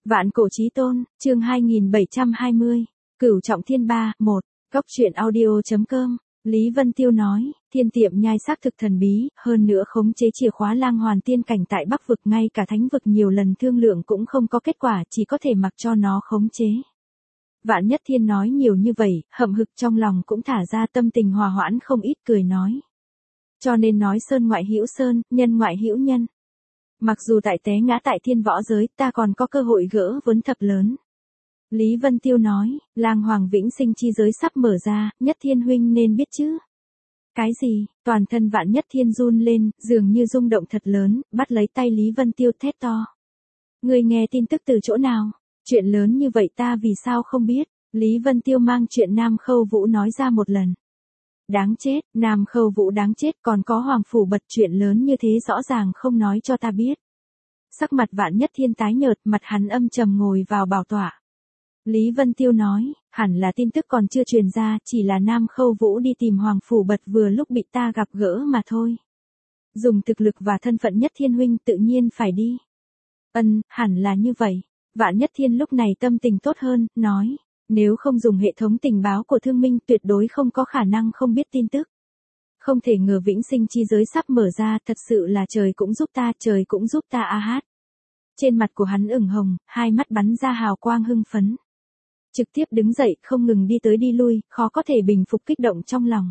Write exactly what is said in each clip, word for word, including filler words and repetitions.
Vạn cổ chí tôn, chương hai nghìn bảy trăm hai mươi. Cửu trọng thiên ba, một. Góc truyện audio.com. Lý Vân Tiêu nói, thiên tiệm nhai xác thực thần bí, hơn nữa khống chế chìa khóa lang hoàn tiên cảnh tại Bắc vực, ngay cả thánh vực nhiều lần thương lượng cũng không có kết quả, chỉ có thể mặc cho nó khống chế. Vạn Nhất Thiên nói nhiều như vậy, hậm hực trong lòng cũng thả ra, tâm tình hòa hoãn không ít, cười nói. Cho nên nói sơn ngoại hữu sơn, nhân ngoại hữu nhân. Mặc dù tại té ngã tại thiên võ giới, ta còn có cơ hội gỡ vốn thập lớn. Lý Vân Tiêu nói, lang hoàng vĩnh sinh chi giới sắp mở ra, Nhất Thiên huynh nên biết chứ. Cái gì? Toàn thân Vạn Nhất Thiên run lên, dường như rung động thật lớn, bắt lấy tay Lý Vân Tiêu thét to. Ngươi nghe tin tức từ chỗ nào? Chuyện lớn như vậy ta vì sao không biết? Lý Vân Tiêu mang chuyện Nam Khâu Vũ nói ra một lần. Đáng chết, Nam Khâu Vũ đáng chết, còn có Hoàng Phủ Bật, chuyện lớn như thế rõ ràng không nói cho ta biết. Sắc mặt Vạn Nhất Thiên tái nhợt, mặt hắn âm trầm ngồi vào bảo tọa. Lý Vân Tiêu nói, hẳn là tin tức còn chưa truyền ra, chỉ là Nam Khâu Vũ đi tìm Hoàng Phủ Bật vừa lúc bị ta gặp gỡ mà thôi. Dùng thực lực và thân phận Nhất Thiên huynh tự nhiên phải đi. Ân, hẳn là như vậy. Vạn Nhất Thiên lúc này tâm tình tốt hơn, nói. Nếu không dùng hệ thống tình báo của Thương Minh tuyệt đối không có khả năng không biết tin tức. Không thể ngờ vĩnh sinh chi giới sắp mở ra, thật sự là trời cũng giúp ta, trời cũng giúp ta a hát. Trên mặt của hắn ửng hồng, hai mắt bắn ra hào quang hưng phấn. Trực tiếp đứng dậy, không ngừng đi tới đi lui, khó có thể bình phục kích động trong lòng.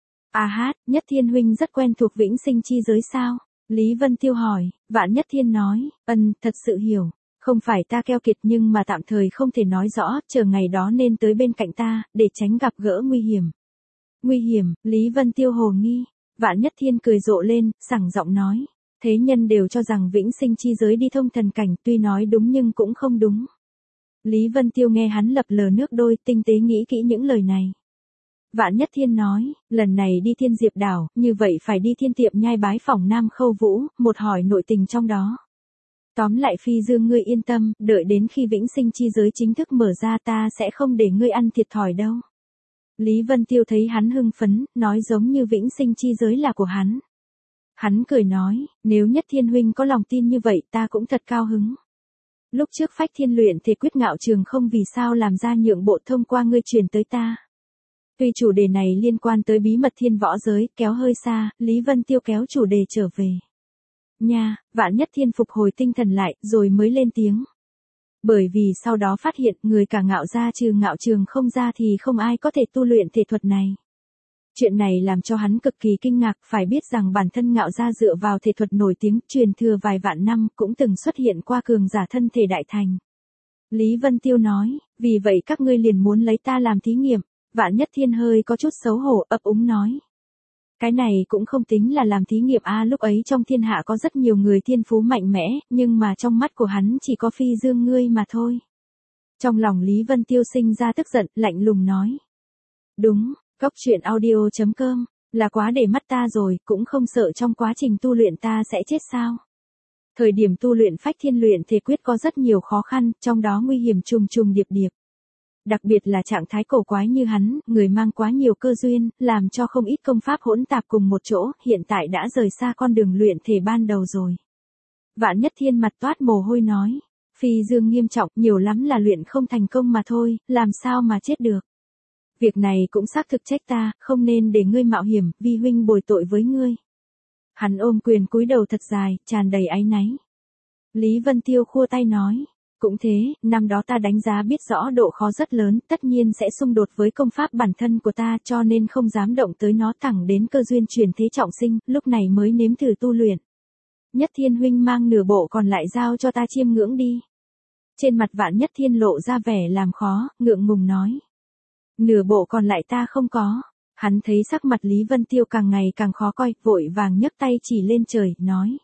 A hát, Nhất Thiên huynh rất quen thuộc vĩnh sinh chi giới sao? Lý Vân Tiêu hỏi. Vạn Nhất Thiên nói, ân, thật sự hiểu. Không phải ta keo kiệt nhưng mà tạm thời không thể nói rõ, chờ ngày đó nên tới bên cạnh ta, để tránh gặp gỡ nguy hiểm. Nguy hiểm, Lý Vân Tiêu hồ nghi. Vạn Nhất Thiên cười rộ lên, sảng giọng nói. Thế nhân đều cho rằng vĩnh sinh chi giới đi thông thần cảnh, tuy nói đúng nhưng cũng không đúng. Lý Vân Tiêu nghe hắn lập lờ nước đôi, tinh tế nghĩ kỹ những lời này. Vạn Nhất Thiên nói, lần này đi Thiên Diệp Đảo, như vậy phải đi Thiên Tiệm Nhai bái phỏng Nam Khâu Vũ, một hỏi nội tình trong đó. Tóm lại Phi Dương ngươi yên tâm, đợi đến khi vĩnh sinh chi giới chính thức mở ra ta sẽ không để ngươi ăn thiệt thòi đâu. Lý Vân Tiêu thấy hắn hưng phấn, nói giống như vĩnh sinh chi giới là của hắn. Hắn cười nói, nếu Nhất Thiên huynh có lòng tin như vậy ta cũng thật cao hứng. Lúc trước Phách Thiên luyện thể quyết ngạo trường không vì sao làm ra nhượng bộ thông qua ngươi truyền tới ta. Tuy chủ đề này liên quan tới bí mật thiên võ giới, kéo hơi xa, Lý Vân Tiêu kéo chủ đề trở về. Nha, Vạn Nhất Thiên phục hồi tinh thần lại, rồi mới lên tiếng. Bởi vì sau đó phát hiện người cả ngạo gia trừ ngạo trường không ra thì không ai có thể tu luyện thể thuật này. Chuyện này làm cho hắn cực kỳ kinh ngạc, phải biết rằng bản thân ngạo gia dựa vào thể thuật nổi tiếng, truyền thừa vài vạn năm, cũng từng xuất hiện qua cường giả thân thể đại thành. Lý Vân Tiêu nói, vì vậy các ngươi liền muốn lấy ta làm thí nghiệm. Vạn Nhất Thiên hơi có chút xấu hổ, ấp úng nói. Cái này cũng không tính là làm thí nghiệm a, lúc ấy trong thiên hạ có rất nhiều người thiên phú mạnh mẽ, nhưng mà trong mắt của hắn chỉ có Phi Dương ngươi mà thôi. Trong lòng Lý Vân Tiêu sinh ra tức giận, lạnh lùng nói. Đúng, góc truyện audio.com, là quá để mắt ta rồi, cũng không sợ trong quá trình tu luyện ta sẽ chết sao. Thời điểm tu luyện Phách Thiên luyện thể quyết có rất nhiều khó khăn, trong đó nguy hiểm trùng trùng điệp điệp. Đặc biệt là trạng thái cổ quái như hắn, người mang quá nhiều cơ duyên, làm cho không ít công pháp hỗn tạp cùng một chỗ, hiện tại đã rời xa con đường luyện thể ban đầu rồi. Vạn Nhất Thiên mặt toát mồ hôi nói, Phi Dương nghiêm trọng, nhiều lắm là luyện không thành công mà thôi, làm sao mà chết được. Việc này cũng xác thực trách ta, không nên để ngươi mạo hiểm, vi huynh bồi tội với ngươi. Hắn ôm quyền cúi đầu thật dài, tràn đầy áy náy. Lý Vân Tiêu khua tay nói. Cũng thế, năm đó ta đánh giá biết rõ độ khó rất lớn, tất nhiên sẽ xung đột với công pháp bản thân của ta, cho nên không dám động tới nó, thẳng đến cơ duyên chuyển thế trọng sinh, lúc này mới nếm thử tu luyện. Nhất Thiên huynh mang nửa bộ còn lại giao cho ta chiêm ngưỡng đi. Trên mặt Vạn Nhất Thiên lộ ra vẻ làm khó, ngượng ngùng nói. Nửa bộ còn lại ta không có. Hắn thấy sắc mặt Lý Vân Tiêu càng ngày càng khó coi, vội vàng nhấc tay chỉ lên trời, nói.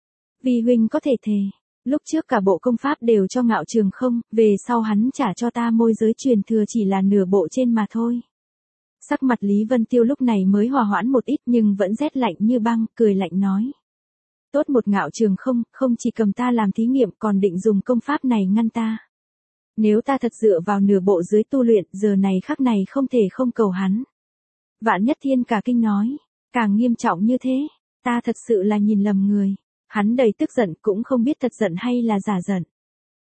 Vì huynh có thể thề. Lúc trước cả bộ công pháp đều cho ngạo trường không, về sau hắn trả cho ta môi giới truyền thừa chỉ là nửa bộ trên mà thôi. Sắc mặt Lý Vân Tiêu lúc này mới hòa hoãn một ít nhưng vẫn rét lạnh như băng, cười lạnh nói. Tốt một ngạo trường không, không chỉ cầm ta làm thí nghiệm còn định dùng công pháp này ngăn ta. Nếu ta thật dựa vào nửa bộ dưới tu luyện, giờ này khắc này không thể không cầu hắn. Vạn Nhất Thiên cả kinh nói, càng nghiêm trọng như thế, ta thật sự là nhìn lầm người. Hắn đầy tức giận cũng không biết thật giận hay là giả giận.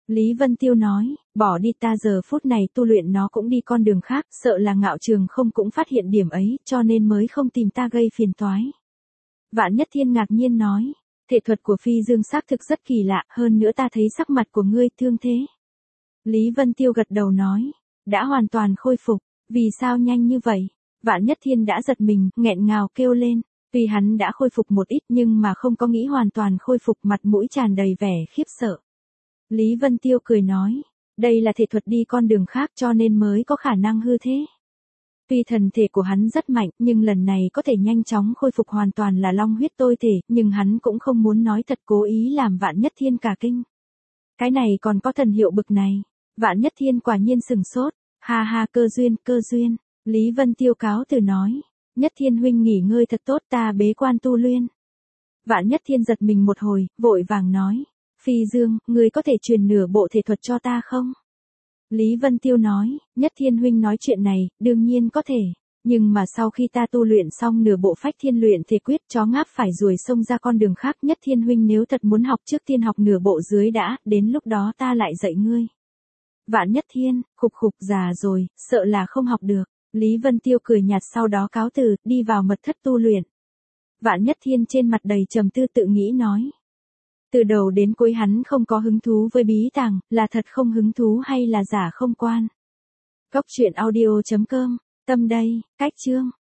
Lý Vân Tiêu nói, bỏ đi, ta giờ phút này tu luyện nó cũng đi con đường khác, sợ là Ngạo Trường không cũng phát hiện điểm ấy, cho nên mới không tìm ta gây phiền toái. Vạn Nhất Thiên ngạc nhiên nói, thể thuật của Phi Dương xác thực rất kỳ lạ, hơn nữa ta thấy sắc mặt của ngươi thương thế. Lý Vân Tiêu gật đầu nói, đã hoàn toàn khôi phục, vì sao nhanh như vậy? Vạn Nhất Thiên đã giật mình, nghẹn ngào kêu lên, tuy hắn đã khôi phục một ít nhưng mà không có nghĩ hoàn toàn khôi phục, mặt mũi tràn đầy vẻ khiếp sợ. Lý Vân Tiêu cười nói, đây là thể thuật đi con đường khác cho nên mới có khả năng hư thế. Tuy thần thể của hắn rất mạnh, nhưng lần này có thể nhanh chóng khôi phục hoàn toàn là long huyết tôi thể, nhưng hắn cũng không muốn nói thật, cố ý làm Vạn Nhất Thiên cả kinh. Cái này còn có thần hiệu bực này. Vạn Nhất Thiên quả nhiên sừng sốt, ha ha, cơ duyên, cơ duyên. Lý Vân Tiêu cáo từ nói, Nhất Thiên huynh nghỉ ngơi thật tốt, ta bế quan tu luyện. Vạn Nhất Thiên giật mình một hồi, vội vàng nói, Phi Dương, ngươi có thể truyền nửa bộ thể thuật cho ta không? Lý Vân Tiêu nói, Nhất Thiên huynh nói chuyện này, đương nhiên có thể, nhưng mà sau khi ta tu luyện xong nửa bộ Phách Thiên luyện thể quyết, chó ngáp phải ruồi xông ra con đường khác. Nhất Thiên huynh nếu thật muốn học, trước tiên học nửa bộ dưới đã, đến lúc đó ta lại dạy ngươi. Vạn Nhất Thiên, khục khục, già rồi, sợ là không học được. Lý Vân Tiêu cười nhạt, sau đó cáo từ, đi vào mật thất tu luyện. Vạn Nhất Thiên trên mặt đầy trầm tư, tự nghĩ nói. Từ đầu đến cuối hắn không có hứng thú với bí tàng, là thật không hứng thú hay là giả không quan. Cốc truyện audio chấm com, tâm đây, cách chương.